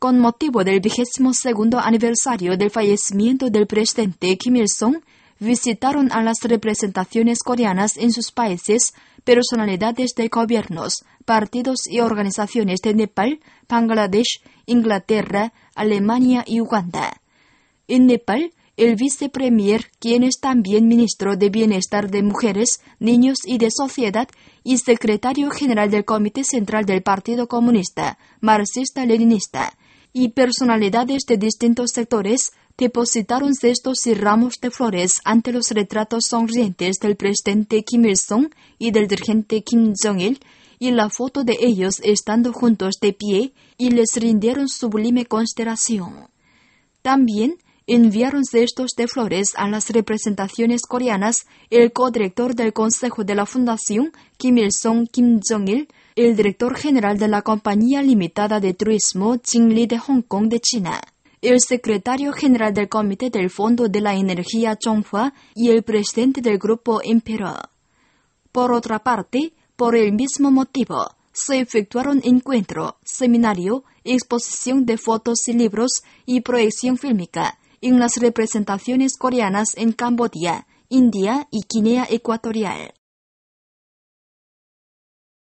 Con motivo del 22º aniversario del fallecimiento del presidente Kim Il-sung, visitaron a las representaciones coreanas en sus países personalidades de gobiernos, partidos y organizaciones de Nepal, Bangladesh, Inglaterra, Alemania y Uganda. En Nepal, el vicepremier, quien es también ministro de Bienestar de Mujeres, Niños y de Sociedad y secretario general del Comité Central del Partido Comunista, Marxista-Leninista, y personalidades de distintos sectores, depositaron cestos y ramos de flores ante los retratos sonrientes del presidente Kim Il-sung y del dirigente Kim Jong-il, y la foto de ellos estando juntos de pie, y les rindieron sublime consideración. También enviaron cestos de flores a las representaciones coreanas el codirector del Consejo de la Fundación Kim Il-sung Kim Jong-il, el director general de la Compañía Limitada de Turismo Jingli de Hong Kong de China, el secretario general del Comité del Fondo de la Energía Chonghua y el presidente del Grupo Imperial. Por otra parte, por el mismo motivo, se efectuaron encuentro, seminario, exposición de fotos y libros y proyección fílmica en las representaciones coreanas en Camboya, India y Guinea Ecuatorial.